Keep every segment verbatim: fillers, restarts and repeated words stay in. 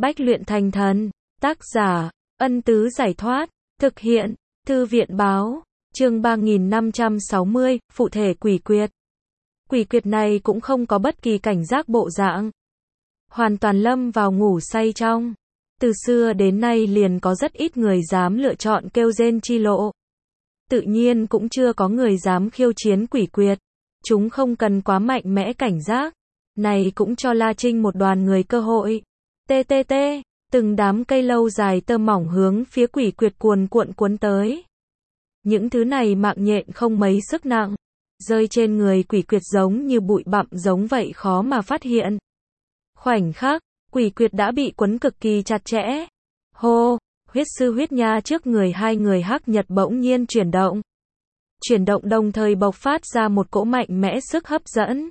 Bách luyện thành thần. Tác giả, Ân Tứ Giải Thoát. Thực hiện, Thư viện Báo. Chương ba nghìn năm trăm sáu mươi, Phụ thể quỷ quyệt. Quỷ quyệt này cũng không có bất kỳ cảnh giác bộ dạng. Hoàn toàn lâm vào ngủ say trong. Từ xưa đến nay liền có rất ít người dám lựa chọn kêu rên chi lộ. Tự nhiên cũng chưa có người dám khiêu chiến quỷ quyệt. Chúng không cần quá mạnh mẽ cảnh giác. Này cũng cho La Trinh một đoàn người cơ hội. Tê tê tê, từng đám cây lâu dài tơ mỏng hướng phía quỷ quyệt cuồn cuộn cuốn tới. Những thứ này mạng nhện không mấy sức nặng. Rơi trên người quỷ quyệt giống như bụi bặm giống vậy khó mà phát hiện. Khoảnh khắc, quỷ quyệt đã bị quấn cực kỳ chặt chẽ. Hô, huyết sư huyết nha trước người hai người hắc nhật bỗng nhiên chuyển động. Chuyển động đồng thời bộc phát ra một cỗ mạnh mẽ sức hấp dẫn.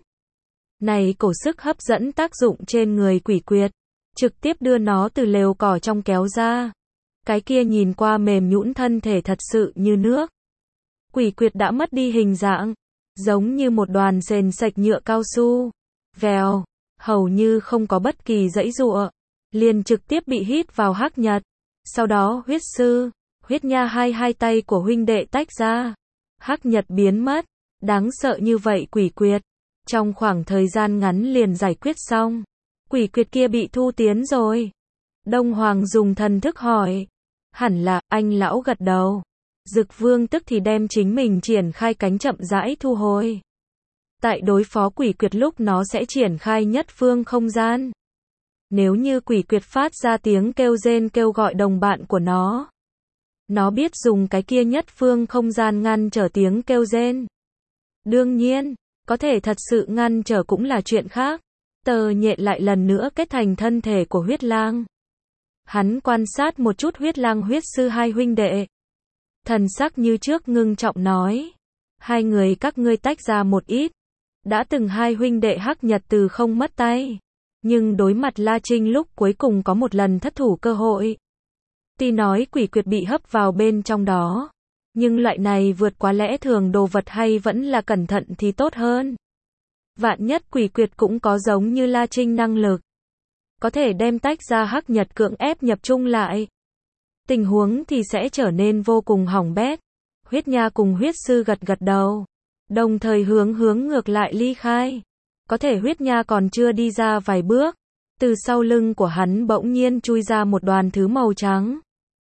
Này cổ sức hấp dẫn tác dụng trên người quỷ quyệt, trực tiếp đưa nó từ lều cỏ trong kéo ra. Cái kia nhìn qua mềm nhũn thân thể thật sự như nước. Quỷ quyệt đã mất đi hình dạng, giống như một đoàn sền sạch nhựa cao su. Vèo, hầu như không có bất kỳ giãy giụa, liền trực tiếp bị hít vào hắc nhật. Sau đó huyết sư, huyết nha hai hai tay của huynh đệ tách ra. Hắc nhật biến mất, đáng sợ như vậy quỷ quyệt. Trong khoảng thời gian ngắn liền giải quyết xong. Quỷ quyệt kia bị thu tiến rồi. Đông Hoàng dùng thần thức hỏi. Hẳn là, anh lão gật đầu. Dực Vương tức thì đem chính mình triển khai cánh chậm rãi thu hồi. Tại đối phó quỷ quyệt lúc nó sẽ triển khai nhất phương không gian. Nếu như quỷ quyệt phát ra tiếng kêu rên kêu gọi đồng bạn của nó. Nó biết dùng cái kia nhất phương không gian ngăn trở tiếng kêu rên. Đương nhiên, có thể thật sự ngăn trở cũng là chuyện khác. Tờ nhện lại lần nữa kết thành thân thể của huyết lang. Hắn quan sát một chút huyết lang huyết sư hai huynh đệ. Thần sắc như trước ngưng trọng nói. Hai người các ngươi tách ra một ít. Đã từng hai huynh đệ hắc nhật từ không mất tay. Nhưng đối mặt La Trinh lúc cuối cùng có một lần thất thủ cơ hội. Tuy nói quỷ quyệt bị hấp vào bên trong đó. Nhưng loại này vượt quá lẽ thường đồ vật hay vẫn là cẩn thận thì tốt hơn. Vạn nhất quỷ quyệt cũng có giống như La Trinh năng lực. Có thể đem tách ra hắc nhật cưỡng ép nhập chung lại. Tình huống thì sẽ trở nên vô cùng hỏng bét. Huyết nha cùng huyết sư gật gật đầu. Đồng thời hướng hướng ngược lại ly khai. Có thể huyết nha còn chưa đi ra vài bước. Từ sau lưng của hắn bỗng nhiên chui ra một đoàn thứ màu trắng.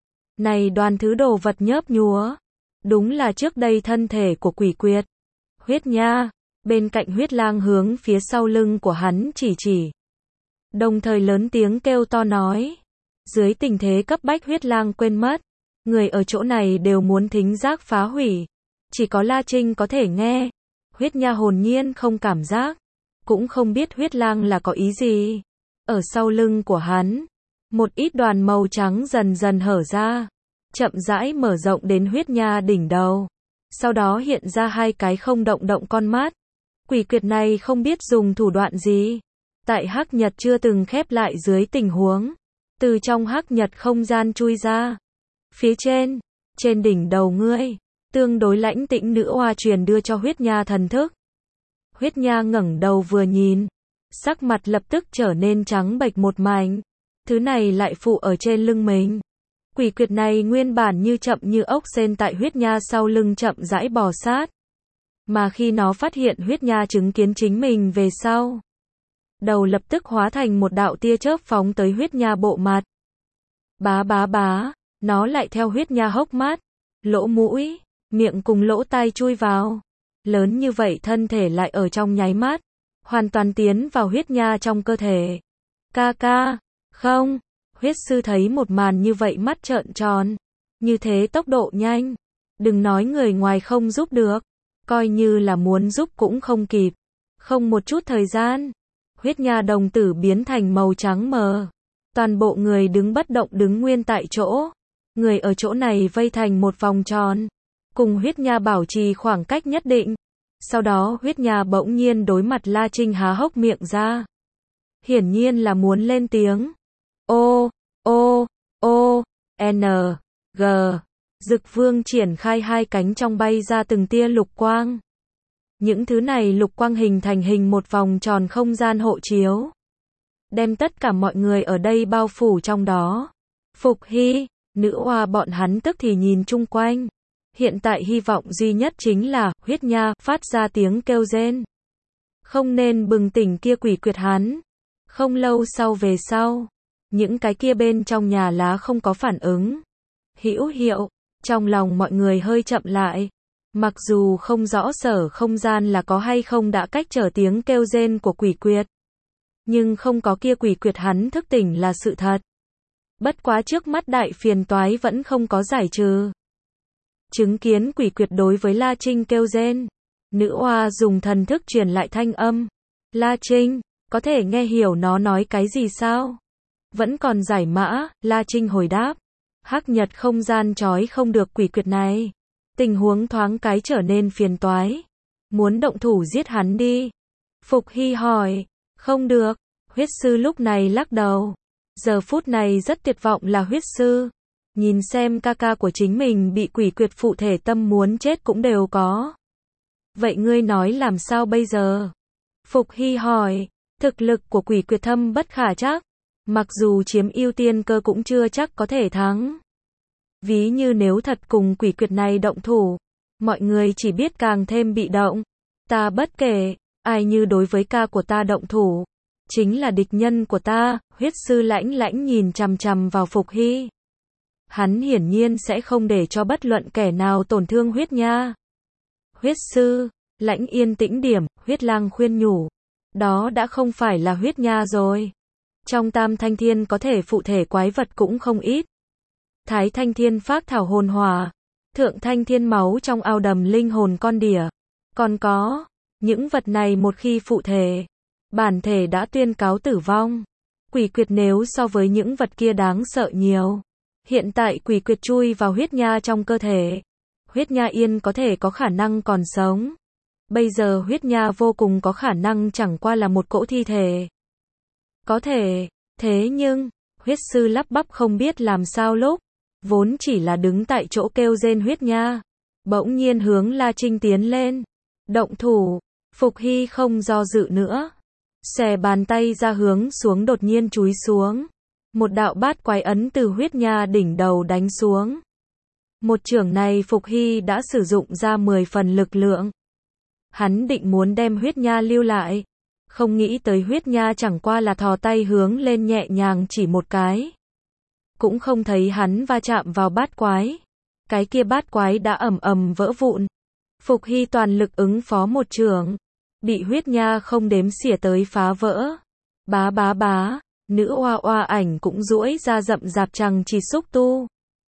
Này đoàn thứ đồ vật nhớp nhúa. Đúng là trước đây thân thể của quỷ quyệt. Huyết nha, bên cạnh huyết lang hướng phía sau lưng của hắn chỉ chỉ. Đồng thời lớn tiếng kêu to nói. Dưới tình thế cấp bách huyết lang quên mất. Người ở chỗ này đều muốn thính giác phá hủy. Chỉ có La Trinh có thể nghe. Huyết nha hồn nhiên không cảm giác. Cũng không biết huyết lang là có ý gì. Ở sau lưng của hắn. Một ít đoàn màu trắng dần dần hở ra. Chậm rãi mở rộng đến huyết nha đỉnh đầu. Sau đó hiện ra hai cái không động động con mắt. Quỷ quyệt này không biết dùng thủ đoạn gì. Tại hắc nhật chưa từng khép lại dưới tình huống. Từ trong hắc nhật không gian chui ra. Phía trên, trên đỉnh đầu ngươi, tương đối lãnh tĩnh nữ oa truyền đưa cho huyết nha thần thức. Huyết nha ngẩng đầu vừa nhìn. Sắc mặt lập tức trở nên trắng bệch một mảnh. Thứ này lại phụ ở trên lưng mình. Quỷ quyệt này nguyên bản như chậm như ốc sên tại huyết nha sau lưng chậm rãi bò sát. Mà khi nó phát hiện huyết nha chứng kiến chính mình về sau. Đầu lập tức hóa thành một đạo tia chớp phóng tới huyết nha bộ mặt. Bá bá bá, nó lại theo huyết nha hốc mắt, lỗ mũi, miệng cùng lỗ tai chui vào. Lớn như vậy thân thể lại ở trong nháy mắt. Hoàn toàn tiến vào huyết nha trong cơ thể. Ca ca, không. Huyết sư thấy một màn như vậy mắt trợn tròn. Như thế tốc độ nhanh. Đừng nói người ngoài không giúp được. Coi như là muốn giúp cũng không kịp. Không một chút thời gian. Huyết nha đồng tử biến thành màu trắng mờ. Toàn bộ người đứng bất động đứng nguyên tại chỗ. Người ở chỗ này vây thành một vòng tròn. Cùng huyết nha bảo trì khoảng cách nhất định. Sau đó huyết nha bỗng nhiên đối mặt La Trinh há hốc miệng ra. Hiển nhiên là muốn lên tiếng. Ô, ô, ô, N, G. Dực Vương triển khai hai cánh trong bay ra từng tia lục quang. Những thứ này lục quang hình thành hình một vòng tròn không gian hộ chiếu. đem tất cả mọi người ở đây bao phủ trong đó. Phục Hy, nữ oa bọn hắn tức thì nhìn chung quanh. Hiện tại hy vọng duy nhất chính là, huyết nha, phát ra tiếng kêu rên. Không nên bừng tỉnh kia quỷ quyệt hắn. Không lâu sau về sau, những cái kia bên trong nhà lá không có phản ứng. Hữu hiệu, trong lòng mọi người hơi chậm lại. Mặc dù không rõ sở không gian là có hay không đã cách trở tiếng kêu rên của quỷ quyệt. Nhưng không có kia quỷ quyệt hắn thức tỉnh là sự thật. Bất quá trước mắt đại phiền toái vẫn không có giải trừ. Chứng kiến quỷ quyệt đối với La Trinh kêu rên. Nữ oa dùng thần thức truyền lại thanh âm. La Trinh, có thể nghe hiểu nó nói cái gì sao? Vẫn còn giải mã, La Trinh hồi đáp. Hắc nhật không gian trói không được quỷ quyệt này. Tình huống thoáng cái trở nên phiền toái. Muốn động thủ giết hắn đi. Phục Hy hỏi. Không được. Huyết sư lúc này lắc đầu. Giờ phút này rất tuyệt vọng là huyết sư. Nhìn xem ca ca của chính mình bị quỷ quyệt phụ thể tâm muốn chết cũng đều có. Vậy ngươi nói làm sao bây giờ? Phục Hy hỏi. Thực lực của quỷ quyệt thâm bất khả trắc. Mặc dù chiếm ưu tiên cơ cũng chưa chắc có thể thắng. Ví như nếu thật cùng quỷ quyệt này động thủ, mọi người chỉ biết càng thêm bị động. Ta bất kể, ai như đối với ca của ta động thủ, chính là địch nhân của ta. Huyết sư lãnh lãnh nhìn chằm chằm vào Phục Hy. Hắn hiển nhiên sẽ không để cho bất luận kẻ nào tổn thương huyết nha. Huyết sư, lãnh yên tĩnh điểm, huyết lang khuyên nhủ. Đó đã không phải là huyết nha rồi. Trong tam thanh thiên có thể phụ thể quái vật cũng không ít. Thái thanh thiên phác thảo hồn hỏa. Thượng thanh thiên máu trong ao đầm linh hồn con đỉa. Còn có, những vật này một khi phụ thể, bản thể đã tuyên cáo tử vong. Quỷ quyệt nếu so với những vật kia đáng sợ nhiều. Hiện tại quỷ quyệt chui vào huyết nha trong cơ thể. Huyết nha yên có thể có khả năng còn sống. Bây giờ huyết nha vô cùng có khả năng chẳng qua là một cỗ thi thể. Có thể, thế nhưng, huyết sư lắp bắp không biết làm sao lúc. Vốn chỉ là đứng tại chỗ kêu rên huyết nha. Bỗng nhiên hướng La Trinh tiến lên. Động thủ, Phục Hy không do dự nữa. Xòe bàn tay ra hướng xuống đột nhiên chúi xuống. Một đạo bát quái ấn từ huyết nha đỉnh đầu đánh xuống. Một chưởng này Phục Hy đã sử dụng ra mười phần lực lượng. Hắn định muốn đem huyết nha lưu lại. Không nghĩ tới huyết nha chẳng qua là thò tay hướng lên nhẹ nhàng chỉ một cái. Cũng không thấy hắn va chạm vào bát quái. Cái kia bát quái đã ầm ầm vỡ vụn. Phục Hy toàn lực ứng phó một chưởng. Bị huyết nha không đếm xỉa tới phá vỡ. Bá bá bá. Nữ oa oa ảnh cũng duỗi ra rậm rạp chằng chỉ xúc tu.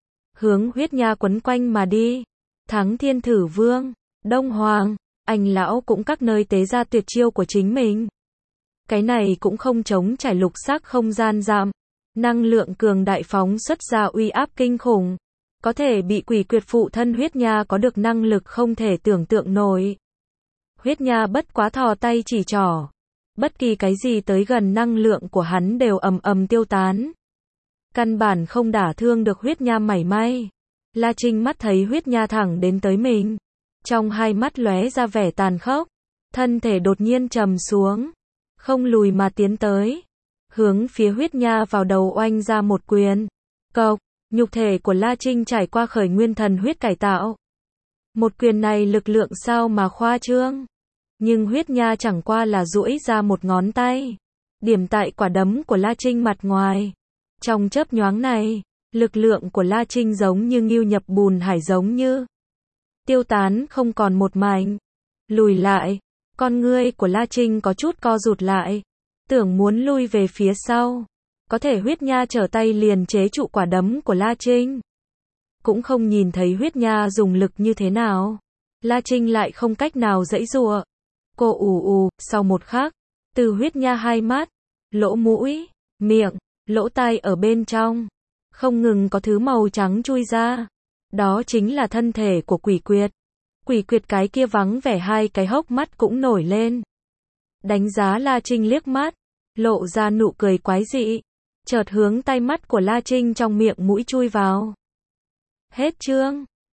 Hướng huyết nha quấn quanh mà đi. Thắng Thiên Thử Vương, Đông Hoàng, anh lão cũng các nơi tế ra tuyệt chiêu của chính mình. Cái này cũng không chống trải lục sắc không gian giảm. Năng lượng cường đại phóng xuất ra uy áp kinh khủng. Có thể bị quỷ quyệt phụ thân huyết nha có được năng lực không thể tưởng tượng nổi. Huyết nha bất quá thò tay chỉ trỏ. Bất kỳ cái gì tới gần năng lượng của hắn đều ầm ầm tiêu tán. Căn bản không đả thương được huyết nha mảy may. La Trinh mắt thấy huyết nha thẳng đến tới mình. Trong hai mắt lóe ra vẻ tàn khốc. Thân thể đột nhiên trầm xuống. Không lùi mà tiến tới. Hướng phía huyết nha vào đầu oanh ra một quyền. Cộc, nhục thể của La Trinh trải qua khởi nguyên thần huyết cải tạo. Một quyền này lực lượng sao mà khoa trương. Nhưng huyết nha chẳng qua là duỗi ra một ngón tay. Điểm tại quả đấm của La Trinh mặt ngoài. Trong chớp nhoáng này, lực lượng của La Trinh giống như ngưu nhập bùn hải giống như tiêu tán không còn một mảnh. Lùi lại, con ngươi của La Trinh có chút co rụt lại. Tưởng muốn lui về phía sau. Có thể huyết nha trở tay liền chế trụ quả đấm của La Trinh. Cũng không nhìn thấy huyết nha dùng lực như thế nào. La Trinh lại không cách nào giãy giụa. Cô ù ù, sau một khắc, từ huyết nha hai mắt, lỗ mũi, miệng, lỗ tai ở bên trong, không ngừng có thứ màu trắng chui ra. Đó chính là thân thể của quỷ quyệt. Quỷ quyệt cái kia vắng vẻ hai cái hốc mắt cũng nổi lên. Đánh giá La Trinh liếc mắt, lộ ra nụ cười quái dị, chợt hướng tay mắt của La Trinh trong miệng mũi chui vào. Hết chương.